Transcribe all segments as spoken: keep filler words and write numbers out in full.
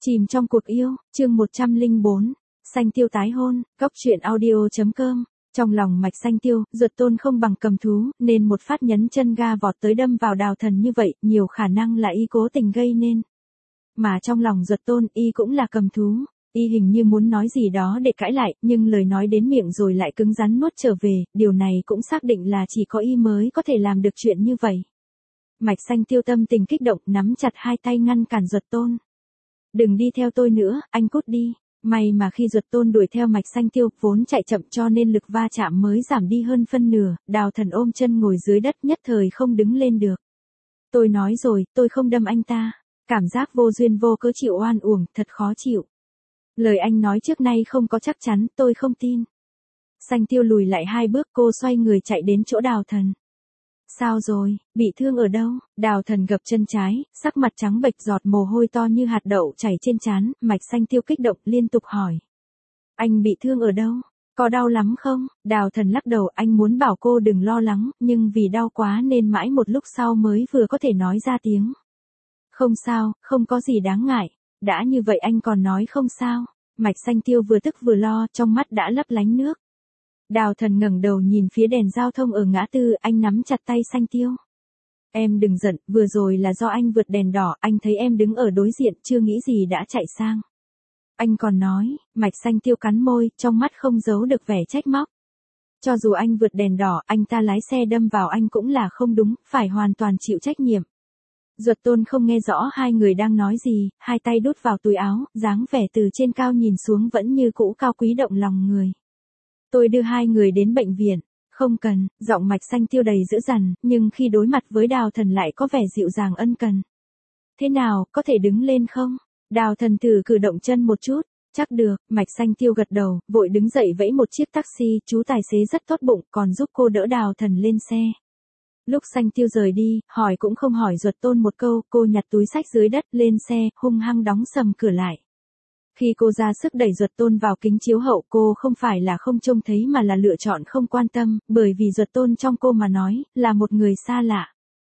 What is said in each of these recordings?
Chìm trong cuộc yêu, chương một trăm lẻ bốn, Xanh Tiêu tái hôn, góc truyện audio.com. Trong lòng Mạch Xanh Tiêu, Duật Tôn không bằng cầm thú, nên một phát nhấn chân ga vọt tới đâm vào Đào Thần như vậy, nhiều khả năng là y cố tình gây nên. Mà trong lòng Duật Tôn, y cũng là cầm thú, y hình như muốn nói gì đó để cãi lại, nhưng lời nói đến miệng rồi lại cứng rắn nuốt trở về, điều này cũng xác định là chỉ có y mới có thể làm được chuyện như vậy. Mạch Xanh Tiêu tâm tình kích động, nắm chặt hai tay ngăn cản Duật Tôn. Đừng đi theo tôi nữa, anh cút đi. May mà khi Duật Tôn đuổi theo Mạch Xanh Tiêu, vốn chạy chậm cho nên lực va chạm mới giảm đi hơn phân nửa, Đào Thần ôm chân ngồi dưới đất nhất thời không đứng lên được. Tôi nói rồi, tôi không đâm anh ta. Cảm giác vô duyên vô cớ chịu oan uổng, thật khó chịu. Lời anh nói trước nay không có chắc chắn, tôi không tin. Xanh Tiêu lùi lại hai bước, cô xoay người chạy đến chỗ Đào Thần. Sao rồi, bị thương ở đâu? Đào Thần gập chân trái, sắc mặt trắng bệch, giọt mồ hôi to như hạt đậu chảy trên trán, Mạch Xanh Tiêu kích động liên tục hỏi. Anh bị thương ở đâu? Có đau lắm không? Đào Thần lắc đầu, anh muốn bảo cô đừng lo lắng, nhưng vì đau quá nên mãi một lúc sau mới vừa có thể nói ra tiếng. Không sao, không có gì đáng ngại. Đã như vậy anh còn nói không sao? Mạch Xanh Tiêu vừa tức vừa lo, trong mắt đã lấp lánh nước. Đào Thần ngẩng đầu nhìn phía đèn giao thông ở ngã tư, anh nắm chặt tay Xanh Tiêu. Em đừng giận, vừa rồi là do anh vượt đèn đỏ, anh thấy em đứng ở đối diện, chưa nghĩ gì đã chạy sang. Anh còn nói, Mạch Xanh Tiêu cắn môi, trong mắt không giấu được vẻ trách móc. Cho dù anh vượt đèn đỏ, anh ta lái xe đâm vào anh cũng là không đúng, phải hoàn toàn chịu trách nhiệm. Duật Tôn không nghe rõ hai người đang nói gì, hai tay đút vào túi áo, dáng vẻ từ trên cao nhìn xuống vẫn như cũ cao quý động lòng người. Tôi đưa hai người đến bệnh viện. Không cần, giọng Mạch Xanh Tiêu đầy dữ dằn, nhưng khi đối mặt với Đào Thần lại có vẻ dịu dàng ân cần. Thế nào, có thể đứng lên không? Đào Thần thử cử động chân một chút. Chắc được, Mạch Xanh Tiêu gật đầu, vội đứng dậy vẫy một chiếc taxi, chú tài xế rất tốt bụng, còn giúp cô đỡ Đào Thần lên xe. Lúc Xanh Tiêu rời đi, hỏi cũng không hỏi Duật Tôn một câu, cô nhặt túi xách dưới đất, lên xe, hung hăng đóng sầm cửa lại. Khi cô ra sức đẩy Duật Tôn vào kính chiếu hậu, cô không phải là không trông thấy mà là lựa chọn không quan tâm, bởi vì Duật Tôn trong cô mà nói, là một người xa lạ.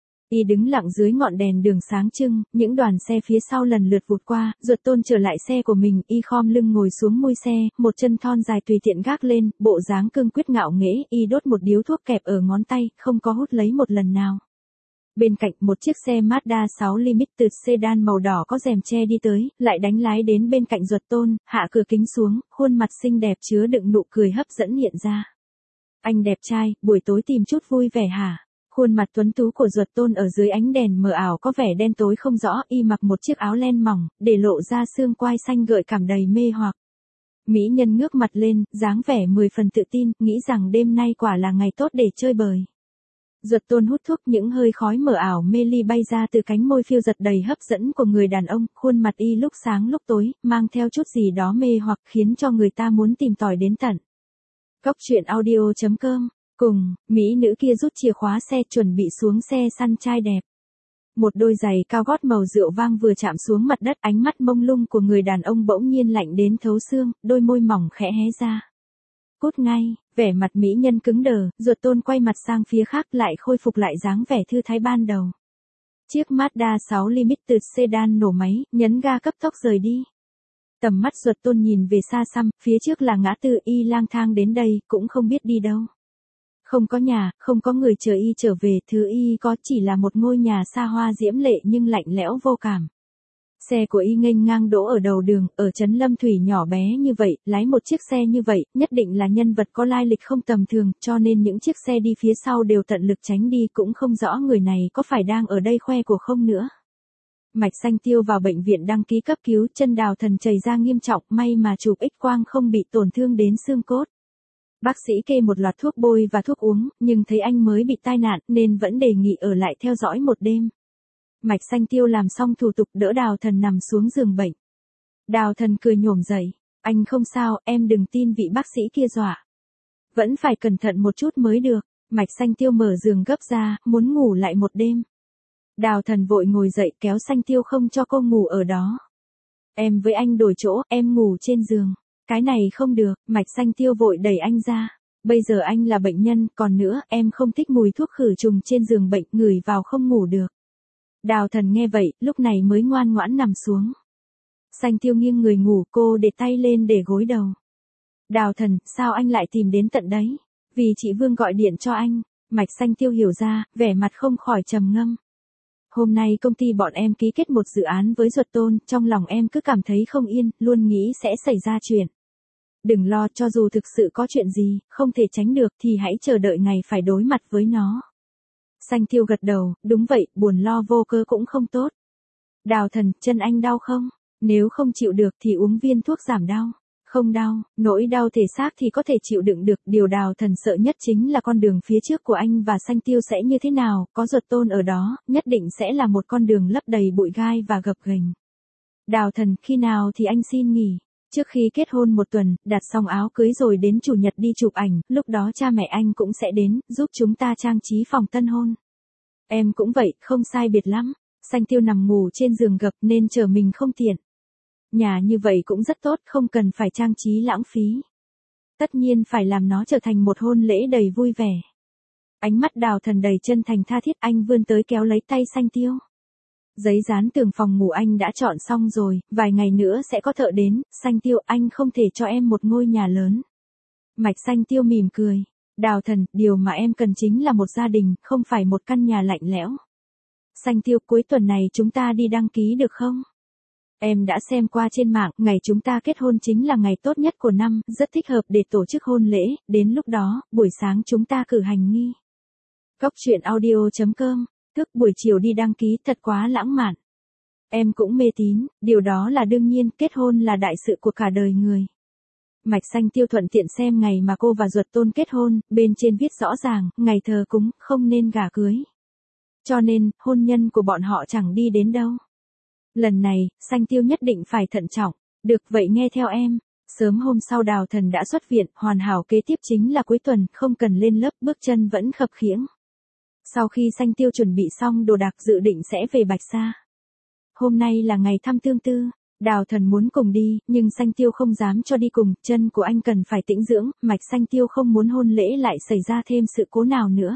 Y đứng lặng dưới ngọn đèn đường sáng trưng, những đoàn xe phía sau lần lượt vụt qua, Duật Tôn trở lại xe của mình, y khom lưng ngồi xuống mui xe, một chân thon dài tùy tiện gác lên, bộ dáng cương quyết ngạo nghễ, y đốt một điếu thuốc kẹp ở ngón tay, không có hút lấy một lần nào. Bên cạnh, một chiếc xe Mazda sáu Limited sedan màu đỏ có rèm che đi tới, lại đánh lái đến bên cạnh Duật Tôn, hạ cửa kính xuống, khuôn mặt xinh đẹp chứa đựng nụ cười hấp dẫn hiện ra. Anh đẹp trai, buổi tối tìm chút vui vẻ hả? Khuôn mặt tuấn tú của Duật Tôn ở dưới ánh đèn mờ ảo có vẻ đen tối không rõ, y mặc một chiếc áo len mỏng, để lộ ra xương quai xanh gợi cảm đầy mê hoặc. Mỹ nhân ngước mặt lên, dáng vẻ mười phần tự tin, nghĩ rằng đêm nay quả là ngày tốt để chơi bời. Duật Tôn hút thuốc, những hơi khói mờ ảo mê ly bay ra từ cánh môi phiêu giật đầy hấp dẫn của người đàn ông, khuôn mặt y lúc sáng lúc tối, mang theo chút gì đó mê hoặc khiến cho người ta muốn tìm tòi đến tận. Góc truyện audio.com. Cùng, Mỹ nữ kia rút chìa khóa xe chuẩn bị xuống xe săn trai đẹp. Một đôi giày cao gót màu rượu vang vừa chạm xuống mặt đất, ánh mắt mông lung của người đàn ông bỗng nhiên lạnh đến thấu xương, đôi môi mỏng khẽ hé ra. Cút ngay, vẻ mặt mỹ nhân cứng đờ, Duật Tôn quay mặt sang phía khác lại khôi phục lại dáng vẻ thư thái ban đầu. Chiếc Mazda sáu Limited sedan nổ máy, nhấn ga cấp tốc rời đi. Tầm mắt Duật Tôn nhìn về xa xăm, phía trước là ngã tư, y lang thang đến đây, cũng không biết đi đâu. Không có nhà, không có người chờ y trở về, thứ y có chỉ là một ngôi nhà xa hoa diễm lệ nhưng lạnh lẽo vô cảm. Xe của y nghênh ngang đỗ ở đầu đường, ở trấn Lâm Thủy nhỏ bé như vậy, lái một chiếc xe như vậy, nhất định là nhân vật có lai lịch không tầm thường, cho nên những chiếc xe đi phía sau đều tận lực tránh đi, cũng không rõ người này có phải đang ở đây khoe của không nữa. Mạch Xanh Tiêu vào bệnh viện đăng ký cấp cứu, chân Đào Thần chảy ra nghiêm trọng, may mà chụp X quang không bị tổn thương đến xương cốt. Bác sĩ kê một loạt thuốc bôi và thuốc uống, nhưng thấy anh mới bị tai nạn nên vẫn đề nghị ở lại theo dõi một đêm. Mạch Xanh Tiêu làm xong thủ tục đỡ Đào Thần nằm xuống giường bệnh. Đào Thần cười nhổm dậy, anh không sao, em đừng tin vị bác sĩ kia dọa. Vẫn phải cẩn thận một chút mới được. Mạch Xanh Tiêu mở giường gấp ra, muốn ngủ lại một đêm. Đào Thần vội ngồi dậy kéo Xanh Tiêu không cho cô ngủ ở đó. Em với anh đổi chỗ, em ngủ trên giường. Cái này không được, Mạch Xanh Tiêu vội đẩy anh ra. Bây giờ anh là bệnh nhân, còn nữa, em không thích mùi thuốc khử trùng trên giường bệnh, ngửi vào không ngủ được. Đào Thần nghe vậy, lúc này mới ngoan ngoãn nằm xuống. Xanh Tiêu nghiêng người ngủ, cô để tay lên để gối đầu. Đào Thần, sao anh lại tìm đến tận đấy? Vì chị Vương gọi điện cho anh. Mạch Xanh Tiêu hiểu ra, vẻ mặt không khỏi trầm ngâm. Hôm nay công ty bọn em ký kết một dự án với Duật Tôn, trong lòng em cứ cảm thấy không yên, luôn nghĩ sẽ xảy ra chuyện. Đừng lo, cho dù thực sự có chuyện gì, không thể tránh được thì hãy chờ đợi ngày phải đối mặt với nó. Xanh Tiêu gật đầu, đúng vậy, buồn lo vô cớ cũng không tốt. Đào Thần, chân anh đau không? Nếu không chịu được thì uống viên thuốc giảm đau. Không đau, nỗi đau thể xác thì có thể chịu đựng được, điều Đào Thần sợ nhất chính là con đường phía trước của anh và Xanh Tiêu sẽ như thế nào, có Duật Tôn ở đó, nhất định sẽ là một con đường lấp đầy bụi gai và gập ghềnh. Đào Thần, khi nào thì anh xin nghỉ? Trước khi kết hôn một tuần, đặt xong áo cưới rồi đến chủ nhật đi chụp ảnh, lúc đó cha mẹ anh cũng sẽ đến, giúp chúng ta trang trí phòng tân hôn. Em cũng vậy, không sai biệt lắm. Xanh Tiêu nằm ngủ trên giường gập nên chờ mình không tiện. Nhà như vậy cũng rất tốt, không cần phải trang trí lãng phí. Tất nhiên phải làm nó trở thành một hôn lễ đầy vui vẻ. Ánh mắt Đào Thần đầy chân thành tha thiết, anh vươn tới kéo lấy tay Xanh Tiêu. Giấy dán tường phòng ngủ anh đã chọn xong rồi, vài ngày nữa sẽ có thợ đến. Xanh Tiêu, anh không thể cho em một ngôi nhà lớn. Mạch Xanh Tiêu mỉm cười. Đào Thần, điều mà em cần chính là một gia đình, không phải một căn nhà lạnh lẽo. Xanh Tiêu, cuối tuần này chúng ta đi đăng ký được không? Em đã xem qua trên mạng, ngày chúng ta kết hôn chính là ngày tốt nhất của năm, rất thích hợp để tổ chức hôn lễ, đến lúc đó, buổi sáng chúng ta cử hành nghi. Cốc truyện audio chấm com, thức buổi chiều đi đăng ký, thật quá lãng mạn. Em cũng mê tín, điều đó là đương nhiên, kết hôn là đại sự của cả đời người. Mạch Xanh Tiêu thuận tiện xem ngày mà cô và Duật Tôn kết hôn, bên trên viết rõ ràng, ngày thờ cúng, không nên gả cưới. Cho nên, hôn nhân của bọn họ chẳng đi đến đâu. Lần này, Xanh Tiêu nhất định phải thận trọng. Được vậy nghe theo em. Sớm hôm sau Đào Thần đã xuất viện, hoàn hảo kế tiếp chính là cuối tuần, không cần lên lớp, bước chân vẫn khập khiễng. Sau khi Xanh Tiêu chuẩn bị xong đồ đạc dự định sẽ về Bạch Sa. Hôm nay là ngày thăm Tương Tư, Đào Thần muốn cùng đi, nhưng Xanh Tiêu không dám cho đi cùng, chân của anh cần phải tĩnh dưỡng, Mạch Xanh Tiêu không muốn hôn lễ lại xảy ra thêm sự cố nào nữa.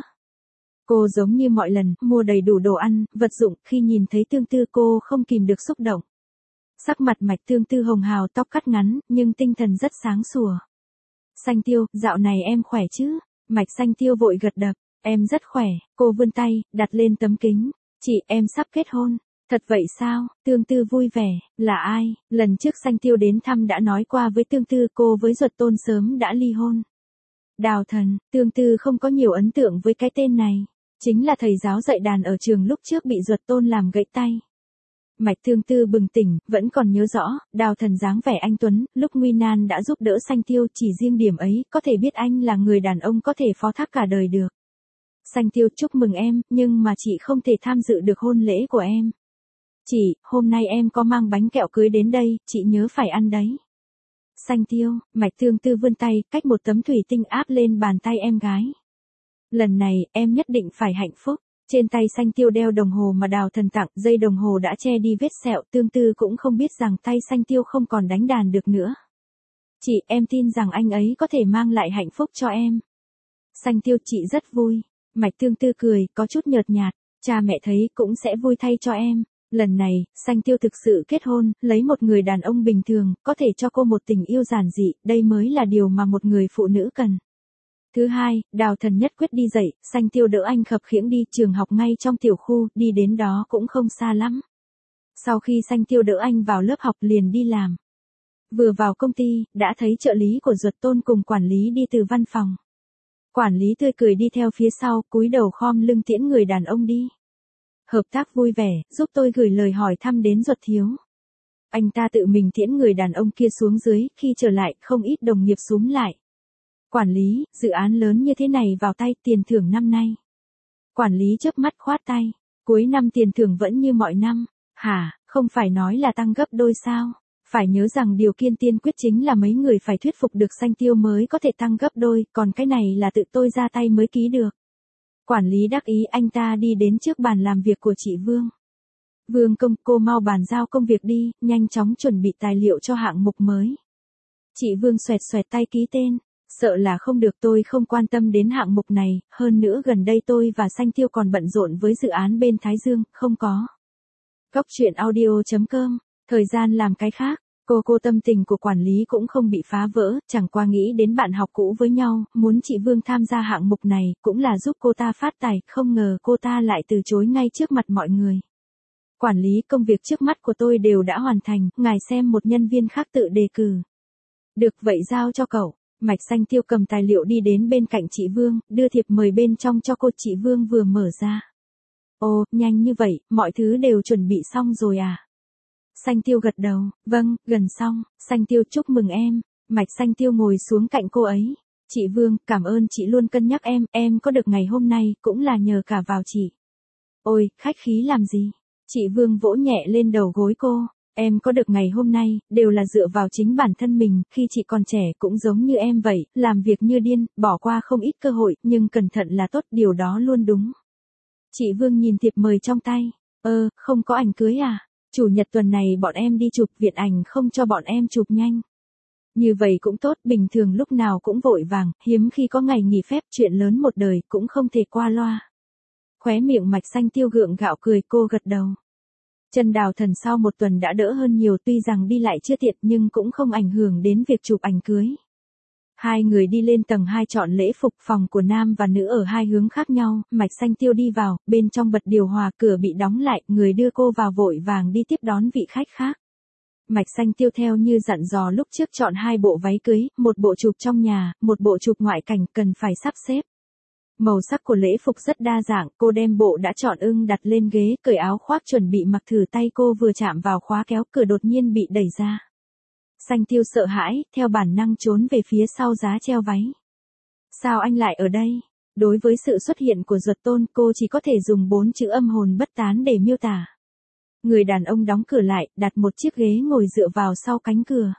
Cô giống như mọi lần, mua đầy đủ đồ ăn, vật dụng, khi nhìn thấy Tương Tư cô không kìm được xúc động. Sắc mặt Mạch Tương Tư hồng hào, tóc cắt ngắn, nhưng tinh thần rất sáng sủa. Xanh Tiêu, dạo này em khỏe chứ? Mạch Xanh Tiêu vội gật đập, em rất khỏe, cô vươn tay, đặt lên tấm kính. Chị, em sắp kết hôn. Thật vậy sao? Tương Tư vui vẻ, là ai? Lần trước Xanh Tiêu đến thăm đã nói qua với Tương Tư cô với Duật Tôn sớm đã ly hôn. Đào Thần, Tương Tư không có nhiều ấn tượng với cái tên này. Chính là thầy giáo dạy đàn ở trường lúc trước bị Duật Tôn làm gãy tay. Mạch Tương Tư bừng tỉnh, vẫn còn nhớ rõ, Đào Thần dáng vẻ anh tuấn, lúc nguy nan đã giúp đỡ Xanh Tiêu, chỉ riêng điểm ấy, có thể biết anh là người đàn ông có thể phó thác cả đời được. Xanh Tiêu, chúc mừng em, nhưng mà chị không thể tham dự được hôn lễ của em. Chị, hôm nay em có mang bánh kẹo cưới đến đây, chị nhớ phải ăn đấy. Xanh Tiêu, Mạch Tương Tư vươn tay, cách một tấm thủy tinh áp lên bàn tay em gái. Lần này, em nhất định phải hạnh phúc. Trên tay Xanh Tiêu đeo đồng hồ mà Đào Thần tặng, dây đồng hồ đã che đi vết sẹo, Tương Tư cũng không biết rằng tay Xanh Tiêu không còn đánh đàn được nữa. Chị, em tin rằng anh ấy có thể mang lại hạnh phúc cho em. Xanh Tiêu, chị rất vui. Mạch Tương Tư cười, có chút nhợt nhạt, cha mẹ thấy cũng sẽ vui thay cho em. Lần này, Xanh Tiêu thực sự kết hôn, lấy một người đàn ông bình thường, có thể cho cô một tình yêu giản dị, đây mới là điều mà một người phụ nữ cần. Thứ hai, Đào Thần nhất quyết đi dạy, Xanh Tiêu đỡ anh khập khiễng đi, trường học ngay trong tiểu khu, đi đến đó cũng không xa lắm. Sau khi Xanh Tiêu đỡ anh vào lớp học liền đi làm. Vừa vào công ty, đã thấy trợ lý của Duật Tôn cùng quản lý đi từ văn phòng. Quản lý tươi cười đi theo phía sau, cúi đầu khom lưng tiễn người đàn ông đi. Hợp tác vui vẻ, giúp tôi gửi lời hỏi thăm đến Duật thiếu. Anh ta tự mình tiễn người đàn ông kia xuống dưới, khi trở lại, không ít đồng nghiệp xúm lại. Quản lý, dự án lớn như thế này vào tay, tiền thưởng năm nay. Quản lý chớp mắt khoát tay, cuối năm tiền thưởng vẫn như mọi năm. Hả, không phải nói là tăng gấp đôi sao? Phải nhớ rằng điều kiện tiên quyết chính là mấy người phải thuyết phục được Xanh Tiêu mới có thể tăng gấp đôi, còn cái này là tự tôi ra tay mới ký được. Quản lý đắc ý, anh ta đi đến trước bàn làm việc của chị Vương. Vương công, cô mau bàn giao công việc đi, nhanh chóng chuẩn bị tài liệu cho hạng mục mới. Chị Vương xoẹt xoẹt tay ký tên. Sợ là không được, tôi không quan tâm đến hạng mục này, hơn nữa gần đây tôi và Xanh Tiêu còn bận rộn với dự án bên Thái Dương, không có. Cốc truyện audio chấm com Thời gian làm cái khác, cô cô tâm tình của quản lý cũng không bị phá vỡ, chẳng qua nghĩ đến bạn học cũ với nhau, muốn chị Vương tham gia hạng mục này, cũng là giúp cô ta phát tài, không ngờ cô ta lại từ chối ngay trước mặt mọi người. Quản lý, công việc trước mắt của tôi đều đã hoàn thành, ngài xem một nhân viên khác tự đề cử. Được vậy giao cho cậu. Mạch Xanh Tiêu cầm tài liệu đi đến bên cạnh chị Vương, đưa thiệp mời bên trong cho cô. Chị Vương vừa mở ra. Ồ, nhanh như vậy, mọi thứ đều chuẩn bị xong rồi à? Xanh Tiêu gật đầu, vâng, gần xong. Xanh Tiêu chúc mừng em. Mạch Xanh Tiêu ngồi xuống cạnh cô ấy. Chị Vương, cảm ơn chị luôn cân nhắc em, em có được ngày hôm nay, cũng là nhờ cả vào chị. Ôi, khách khí làm gì? Chị Vương vỗ nhẹ lên đầu gối cô. Em có được ngày hôm nay, đều là dựa vào chính bản thân mình, khi chị còn trẻ cũng giống như em vậy, làm việc như điên, bỏ qua không ít cơ hội, nhưng cẩn thận là tốt, điều đó luôn đúng. Chị Vương nhìn thiệp mời trong tay. Ơ, không có ảnh cưới à? Chủ nhật tuần này bọn em đi chụp, viện ảnh không cho bọn em chụp nhanh. Như vậy cũng tốt, bình thường lúc nào cũng vội vàng, hiếm khi có ngày nghỉ phép, chuyện lớn một đời, cũng không thể qua loa. Khóe miệng Mạch Xanh Tiêu gượng gạo cười, cô gật đầu. Trần Đào Thần sau một tuần đã đỡ hơn nhiều, tuy rằng đi lại chưa tiện nhưng cũng không ảnh hưởng đến việc chụp ảnh cưới. Hai người đi lên tầng hai chọn lễ phục, phòng của nam và nữ ở hai hướng khác nhau, Mạch Xanh Tiêu đi vào, bên trong bật điều hòa, cửa bị đóng lại, người đưa cô vào vội vàng đi tiếp đón vị khách khác. Mạch Xanh Tiêu theo như dặn dò lúc trước chọn hai bộ váy cưới, một bộ chụp trong nhà, một bộ chụp ngoại cảnh, cần phải sắp xếp. Màu sắc của lễ phục rất đa dạng, cô đem bộ đã chọn ưng đặt lên ghế, cởi áo khoác chuẩn bị mặc thử, tay cô vừa chạm vào khóa kéo, cửa đột nhiên bị đẩy ra. Xanh Tiêu sợ hãi, theo bản năng trốn về phía sau giá treo váy. Sao anh lại ở đây? Đối với sự xuất hiện của Duật Tôn, cô chỉ có thể dùng bốn chữ âm hồn bất tán để miêu tả. Người đàn ông đóng cửa lại, đặt một chiếc ghế ngồi dựa vào sau cánh cửa.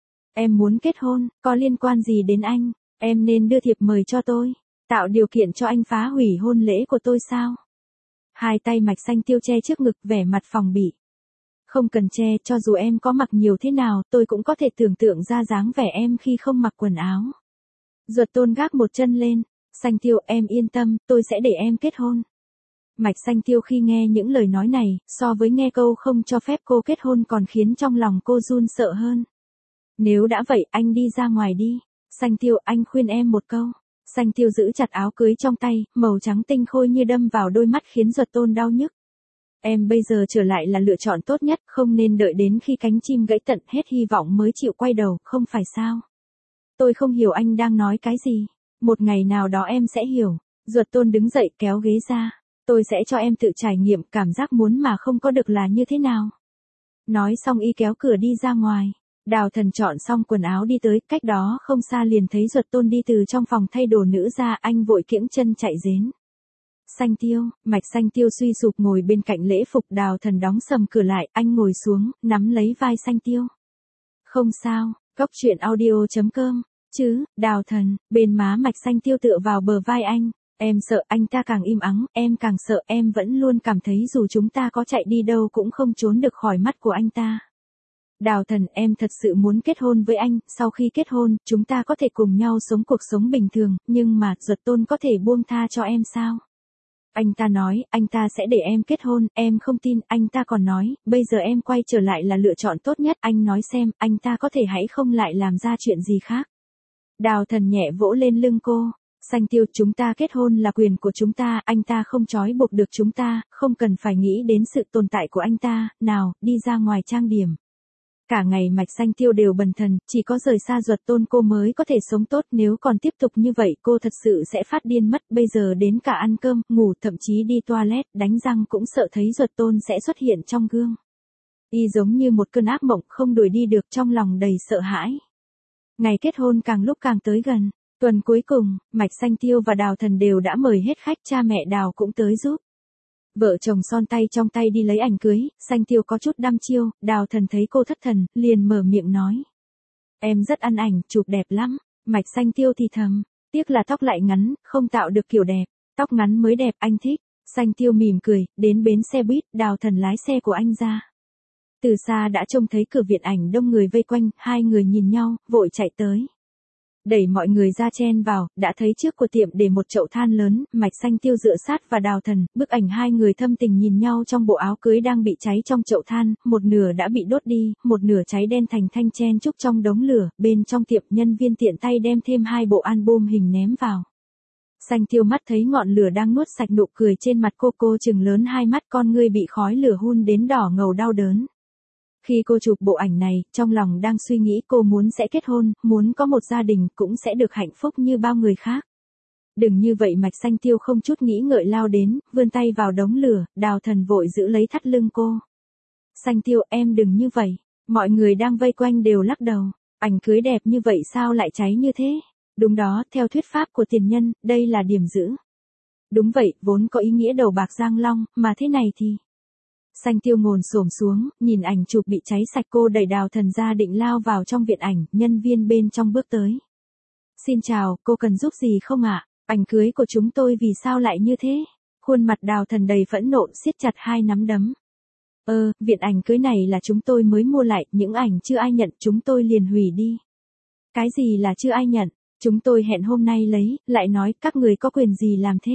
Em muốn kết hôn, có liên quan gì đến anh? Em nên đưa thiệp mời cho tôi. Tạo điều kiện cho anh phá hủy hôn lễ của tôi sao? Hai tay Mạch Xanh Tiêu che trước ngực, vẻ mặt phòng bị. Không cần che, cho dù em có mặc nhiều thế nào, tôi cũng có thể tưởng tượng ra dáng vẻ em khi không mặc quần áo. Duật Tôn gác một chân lên. Xanh Tiêu, em yên tâm, tôi sẽ để em kết hôn. Mạch Xanh Tiêu khi nghe những lời nói này, so với nghe câu không cho phép cô kết hôn còn khiến trong lòng cô run sợ hơn. Nếu đã vậy, anh đi ra ngoài đi. Xanh Tiêu, anh khuyên em một câu. Xanh Tiêu giữ chặt áo cưới trong tay, màu trắng tinh khôi như đâm vào đôi mắt khiến Duật Tôn đau nhức. Em bây giờ trở lại là lựa chọn tốt nhất, không nên đợi đến khi cánh chim gãy tận hết hy vọng mới chịu quay đầu, không phải sao? Tôi không hiểu anh đang nói cái gì. Một ngày nào đó em sẽ hiểu. Duật Tôn đứng dậy kéo ghế ra. Tôi sẽ cho em tự trải nghiệm cảm giác muốn mà không có được là như thế nào. Nói xong y kéo cửa đi ra ngoài. Đào Thần chọn xong quần áo đi tới, cách đó không xa liền thấy Duật Tôn đi từ trong phòng thay đồ nữ ra, anh vội kiễng chân chạy đến. Xanh Tiêu, Mạch Xanh Tiêu suy sụp ngồi bên cạnh lễ phục, Đào Thần đóng sầm cửa lại, anh ngồi xuống, nắm lấy vai Xanh Tiêu. Không sao, Cóc truyện audio chấm com, chứ, Đào Thần, bên má Mạch Xanh Tiêu tựa vào bờ vai anh. Em sợ, anh ta càng im ắng, em càng sợ, em vẫn luôn cảm thấy dù chúng ta có chạy đi đâu cũng không trốn được khỏi mắt của anh ta. Đào Thần, em thật sự muốn kết hôn với anh, sau khi kết hôn, chúng ta có thể cùng nhau sống cuộc sống bình thường, nhưng mà, Duật Tôn có thể buông tha cho em sao? Anh ta nói, anh ta sẽ để em kết hôn, em không tin, anh ta còn nói, bây giờ em quay trở lại là lựa chọn tốt nhất, anh nói xem, anh ta có thể hãy không lại làm ra chuyện gì khác. Đào Thần nhẹ vỗ lên lưng cô. Xanh Tiêu, chúng ta kết hôn là quyền của chúng ta, anh ta không trói buộc được chúng ta, không cần phải nghĩ đến sự tồn tại của anh ta, nào, đi ra ngoài trang điểm. Cả ngày Mạch Xanh Tiêu đều bần thần, chỉ có rời xa Duật Tôn cô mới có thể sống tốt, nếu còn tiếp tục như vậy cô thật sự sẽ phát điên mất, bây giờ đến cả ăn cơm, ngủ, thậm chí đi toilet, đánh răng cũng sợ thấy Duật Tôn sẽ xuất hiện trong gương. Y giống như một cơn ác mộng không đuổi đi được, trong lòng đầy sợ hãi. Ngày kết hôn càng lúc càng tới gần. Tuần cuối cùng, Mạch Xanh Tiêu và Đào Thần đều đã mời hết khách, cha mẹ Đào cũng tới giúp. Vợ chồng son tay trong tay đi lấy ảnh cưới, Xanh Tiêu có chút đăm chiêu, Đào Thần thấy cô thất thần, liền mở miệng nói. Em rất ăn ảnh, chụp đẹp lắm. Mạch Xanh Tiêu thì thầm, tiếc là tóc lại ngắn, không tạo được kiểu đẹp, tóc ngắn mới đẹp, anh thích. Xanh Tiêu mỉm cười, đến bến xe buýt, Đào Thần lái xe của anh ra. Từ xa đã trông thấy cửa viện ảnh đông người vây quanh, hai người nhìn nhau, vội chạy tới. Đẩy mọi người ra chen vào, đã thấy trước của tiệm để một chậu than lớn, Mạch Xanh Tiêu dựa sát và Đào Thần, bức ảnh hai người thâm tình nhìn nhau trong bộ áo cưới đang bị cháy trong chậu than, một nửa đã bị đốt đi, một nửa cháy đen thành thanh chen chúc trong đống lửa, bên trong tiệm nhân viên tiện tay đem thêm hai bộ album hình ném vào. Xanh Tiêu mắt thấy ngọn lửa đang nuốt sạch nụ cười trên mặt cô, cô trừng lớn hai mắt, con ngươi bị khói lửa hun đến đỏ ngầu đau đớn. Khi cô chụp bộ ảnh này, trong lòng đang suy nghĩ cô muốn sẽ kết hôn, muốn có một gia đình, cũng sẽ được hạnh phúc như bao người khác. Đừng như vậy, Mạch Xanh Tiêu không chút nghĩ ngợi lao đến, vươn tay vào đống lửa, Đào Thần vội giữ lấy thắt lưng cô. Xanh Tiêu, em đừng như vậy. Mọi người đang vây quanh đều lắc đầu. Ảnh cưới đẹp như vậy sao lại cháy như thế? Đúng đó, theo thuyết pháp của tiền nhân, đây là điểm giữ. Đúng vậy, vốn có ý nghĩa đầu bạc giang long, mà thế này thì... Xanh Tiêu ngồi xổm xuống, nhìn ảnh chụp bị cháy sạch, cô đẩy Đào Thần ra định lao vào trong viện ảnh, nhân viên bên trong bước tới. Xin chào, cô cần giúp gì không ạ? Ảnh cưới của chúng tôi vì sao lại như thế? Khuôn mặt Đào Thần đầy phẫn nộ, siết chặt hai nắm đấm. Ơ, viện ảnh cưới này là chúng tôi mới mua lại, những ảnh chưa ai nhận chúng tôi liền hủy đi. Cái gì là chưa ai nhận? Chúng tôi hẹn hôm nay lấy, lại nói các người có quyền gì làm thế?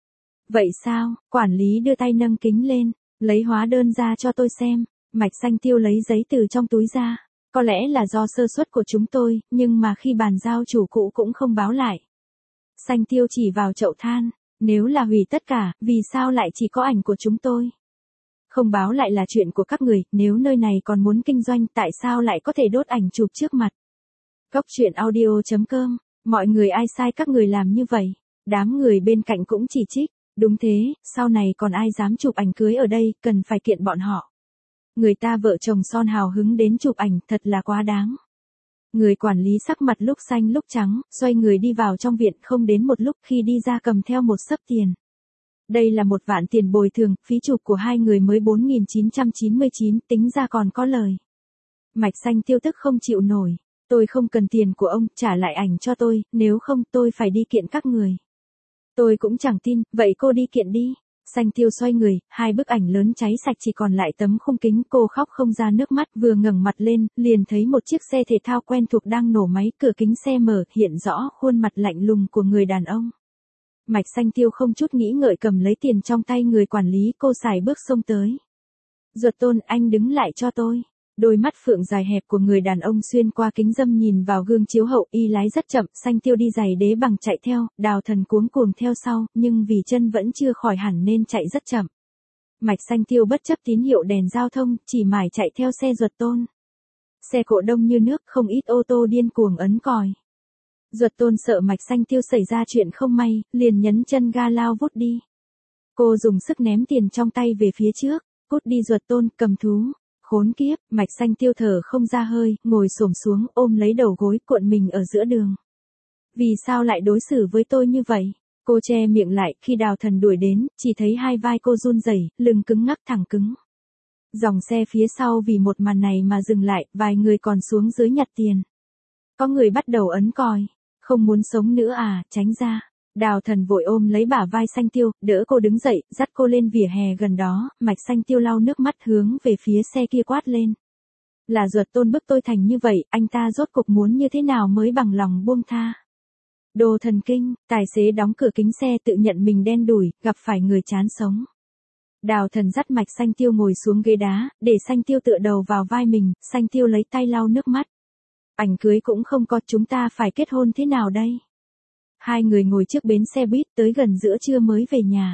Vậy sao? Quản lý đưa tay nâng kính lên. Lấy hóa đơn ra cho tôi xem. Mạch Xanh Tiêu lấy giấy từ trong túi ra. Có lẽ là do sơ suất của chúng tôi, nhưng mà khi bàn giao chủ cũ cũng không báo lại. Xanh Tiêu chỉ vào chậu than. Nếu là hủy tất cả, vì sao lại chỉ có ảnh của chúng tôi? Không báo lại là chuyện của các người, nếu nơi này còn muốn kinh doanh, tại sao lại có thể đốt ảnh chụp trước mặt? Cốc truyện audio chấm com. Mọi người ai sai các người làm như vậy? Đám người bên cạnh cũng chỉ trích. Đúng thế, sau này còn ai dám chụp ảnh cưới ở đây, cần phải kiện bọn họ. Người ta vợ chồng son hào hứng đến chụp ảnh, thật là quá đáng. Người quản lý sắc mặt lúc xanh lúc trắng, xoay người đi vào trong viện, không đến một lúc khi đi ra cầm theo một xấp tiền. Đây là một vạn tiền bồi thường, phí chụp của hai người mới bốn nghìn chín trăm chín mươi chín, tính ra còn có lời. Mạch Xanh Tiêu tức không chịu nổi. Tôi không cần tiền của ông, trả lại ảnh cho tôi, nếu không tôi phải đi kiện các người. Tôi cũng chẳng tin, vậy cô đi kiện đi. Xanh Tiêu xoay người, hai bức ảnh lớn cháy sạch chỉ còn lại tấm khung kính, cô khóc không ra nước mắt, vừa ngẩng mặt lên, liền thấy một chiếc xe thể thao quen thuộc đang nổ máy, cửa kính xe mở, hiện rõ khuôn mặt lạnh lùng của người đàn ông. Mạch Xanh Tiêu không chút nghĩ ngợi cầm lấy tiền trong tay người quản lý, cô xài bước xông tới. Duật Tôn, anh đứng lại cho tôi. Đôi mắt phượng dài hẹp của người đàn ông xuyên qua kính râm nhìn vào gương chiếu hậu, y lái rất chậm, Xanh Tiêu đi giày đế bằng chạy theo, Đào Thần cuống cuồng theo sau, nhưng vì chân vẫn chưa khỏi hẳn nên chạy rất chậm. Mạch Xanh Tiêu bất chấp tín hiệu đèn giao thông, chỉ mải chạy theo xe Duật Tôn. Xe cộ đông như nước, không ít ô tô điên cuồng ấn còi. Duật Tôn sợ Mạch Xanh Tiêu xảy ra chuyện không may, liền nhấn chân ga lao vút đi. Cô dùng sức ném tiền trong tay về phía trước, cút đi Duật Tôn, cầm thú. Khốn kiếp, Mạch Xanh Tiêu thở không ra hơi, ngồi xổm xuống, ôm lấy đầu gối, cuộn mình ở giữa đường. Vì sao lại đối xử với tôi như vậy? Cô che miệng lại, khi Đào Thần đuổi đến, chỉ thấy hai vai cô run rẩy, lưng cứng ngắc thẳng cứng. Dòng xe phía sau vì một màn này mà dừng lại, vài người còn xuống dưới nhặt tiền. Có người bắt đầu ấn còi, không muốn sống nữa à, tránh ra. Đào Thần vội ôm lấy bả vai Xanh Tiêu, đỡ cô đứng dậy, dắt cô lên vỉa hè gần đó, Mạch Xanh Tiêu lau nước mắt hướng về phía xe kia quát lên. Là Duật Tôn bức tôi thành như vậy, anh ta rốt cục muốn như thế nào mới bằng lòng buông tha. Đồ thần kinh, tài xế đóng cửa kính xe tự nhận mình đen đủi, gặp phải người chán sống. Đào Thần dắt Mạch Xanh Tiêu ngồi xuống ghế đá, để Xanh Tiêu tựa đầu vào vai mình, Xanh Tiêu lấy tay lau nước mắt. Ảnh cưới cũng không có, chúng ta phải kết hôn thế nào đây? Hai người ngồi trước bến xe buýt tới gần giữa trưa mới về nhà.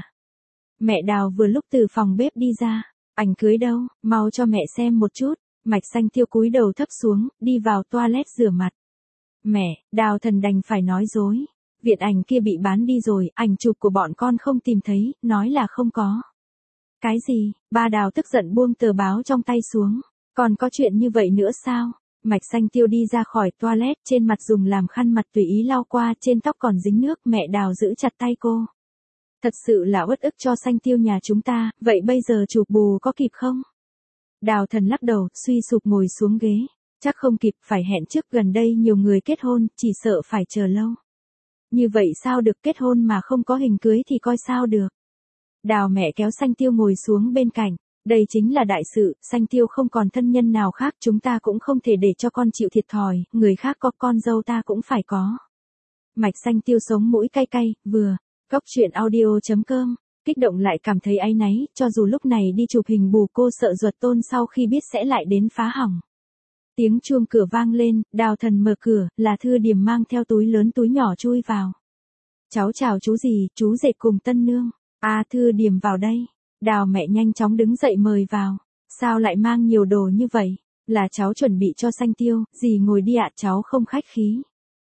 Mẹ Đào vừa lúc từ phòng bếp đi ra. Ảnh cưới đâu, mau cho mẹ xem một chút. Mạch Xanh Tiêu cúi đầu thấp xuống, đi vào toilet rửa mặt. Mẹ, Đào Thần đành phải nói dối. Viện ảnh kia bị bán đi rồi, ảnh chụp của bọn con không tìm thấy, nói là không có. Cái gì? Ba Đào tức giận buông tờ báo trong tay xuống. Còn có chuyện như vậy nữa sao? Mạch Xanh Tiêu đi ra khỏi toilet, trên mặt dùng làm khăn mặt tùy ý lau qua, trên tóc còn dính nước, mẹ Đào giữ chặt tay cô. Thật sự là uất ức cho Xanh Tiêu nhà chúng ta, vậy bây giờ chụp bù có kịp không? Đào Thần lắc đầu, suy sụp ngồi xuống ghế. Chắc không kịp, phải hẹn trước, gần đây nhiều người kết hôn, chỉ sợ phải chờ lâu. Như vậy sao được, kết hôn mà không có hình cưới thì coi sao được. Đào mẹ kéo Xanh Tiêu ngồi xuống bên cạnh. Đây chính là đại sự, Xanh Tiêu không còn thân nhân nào khác, chúng ta cũng không thể để cho con chịu thiệt thòi, người khác có con dâu ta cũng phải có. Mạch Xanh Tiêu sống mũi cay cay, vừa, Cóc truyện audio chấm com, kích động lại cảm thấy áy náy, cho dù lúc này đi chụp hình bù cô sợ Duật Tôn sau khi biết sẽ lại đến phá hỏng. Tiếng chuông cửa vang lên, Đào Thần mở cửa, là Thư Điềm mang theo túi lớn túi nhỏ chui vào. Cháu chào chú gì, chú rể cùng tân nương. À Thư Điềm vào đây. Đào mẹ nhanh chóng đứng dậy mời vào. Sao lại mang nhiều đồ như vậy? Là cháu chuẩn bị cho Xanh Tiêu, dì ngồi đi ạ, cháu không khách khí.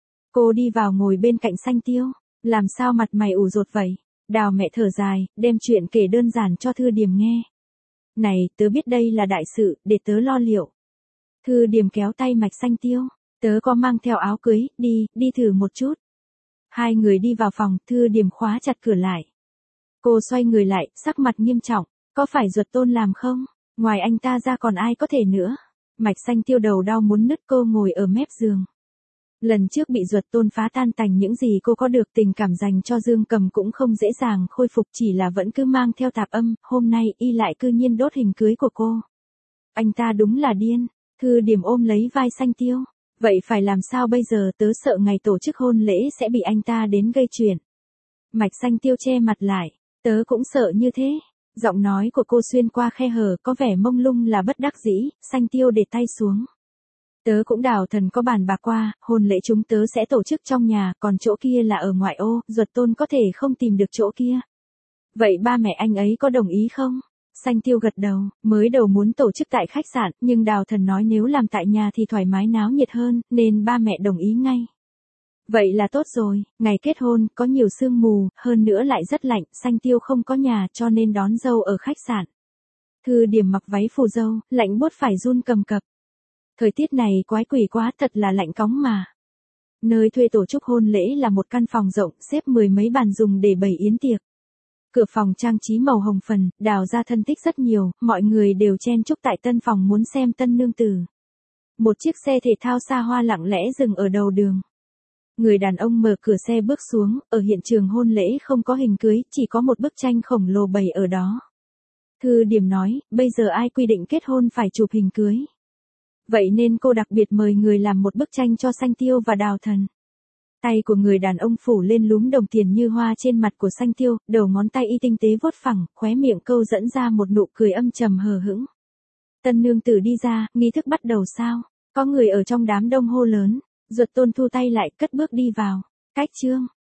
Cô đi vào ngồi bên cạnh Xanh Tiêu. Làm sao mặt mày ủ rột vậy? Đào mẹ thở dài, đem chuyện kể đơn giản cho Thư Điềm nghe. Này, tớ biết đây là đại sự, để tớ lo liệu. Thư Điềm kéo tay Mạch Xanh Tiêu. Tớ có mang theo áo cưới, đi, đi thử một chút. Hai người đi vào phòng, Thư Điềm khóa chặt cửa lại. Cô xoay người lại, sắc mặt nghiêm trọng. Có phải Duật Tôn làm không? Ngoài anh ta ra còn ai có thể nữa? Mạch Xanh Tiêu đầu đau muốn nứt, cô ngồi ở mép giường. Lần trước bị Duật Tôn phá tan tành những gì cô có được, tình cảm dành cho Dương Cầm cũng không dễ dàng khôi phục, chỉ là vẫn cứ mang theo tạp âm, hôm nay y lại cư nhiên đốt hình cưới của cô. Anh ta đúng là điên. Thư Điềm ôm lấy vai Xanh Tiêu. Vậy phải làm sao bây giờ, tớ sợ ngày tổ chức hôn lễ sẽ bị anh ta đến gây chuyện. Mạch Xanh Tiêu che mặt lại. Tớ cũng sợ như thế. Giọng nói của cô xuyên qua khe hở có vẻ mông lung là bất đắc dĩ. Xanh Tiêu để tay xuống. Tớ cũng Đào Thần có bàn bạc qua, hôn lễ chúng tớ sẽ tổ chức trong nhà, còn chỗ kia là ở ngoại ô, Duật Tôn có thể không tìm được chỗ kia. Vậy ba mẹ anh ấy có đồng ý không? Xanh Tiêu gật đầu, mới đầu muốn tổ chức tại khách sạn, nhưng Đào Thần nói nếu làm tại nhà thì thoải mái náo nhiệt hơn, nên ba mẹ đồng ý ngay. Vậy là tốt rồi, ngày kết hôn, có nhiều sương mù, hơn nữa lại rất lạnh, Xanh Tiêu không có nhà cho nên đón dâu ở khách sạn. Thư Điềm mặc váy phù dâu, lạnh buốt phải run cầm cập. Thời tiết này quái quỷ quá, thật là lạnh cóng mà. Nơi thuê tổ chức hôn lễ là một căn phòng rộng, xếp mười mấy bàn dùng để bày yến tiệc. Cửa phòng trang trí màu hồng phần, Đào ra thân thích rất nhiều, mọi người đều chen chúc tại tân phòng muốn xem tân nương tử. Một chiếc xe thể thao xa hoa lặng lẽ dừng ở đầu đường. Người đàn ông mở cửa xe bước xuống, ở hiện trường hôn lễ không có hình cưới, chỉ có một bức tranh khổng lồ bày ở đó. Thư Điềm nói, bây giờ ai quy định kết hôn phải chụp hình cưới. Vậy nên cô đặc biệt mời người làm một bức tranh cho Xanh Tiêu và Đào Thần. Tay của người đàn ông phủ lên lúm đồng tiền như hoa trên mặt của Xanh Tiêu, đầu ngón tay y tinh tế vuốt phẳng, khóe miệng câu dẫn ra một nụ cười âm trầm hờ hững. Tân nương tử đi ra, nghi thức bắt đầu sao? Có người ở trong đám đông hô lớn. Duật Tôn thu tay lại, cất bước đi vào. Cách chương.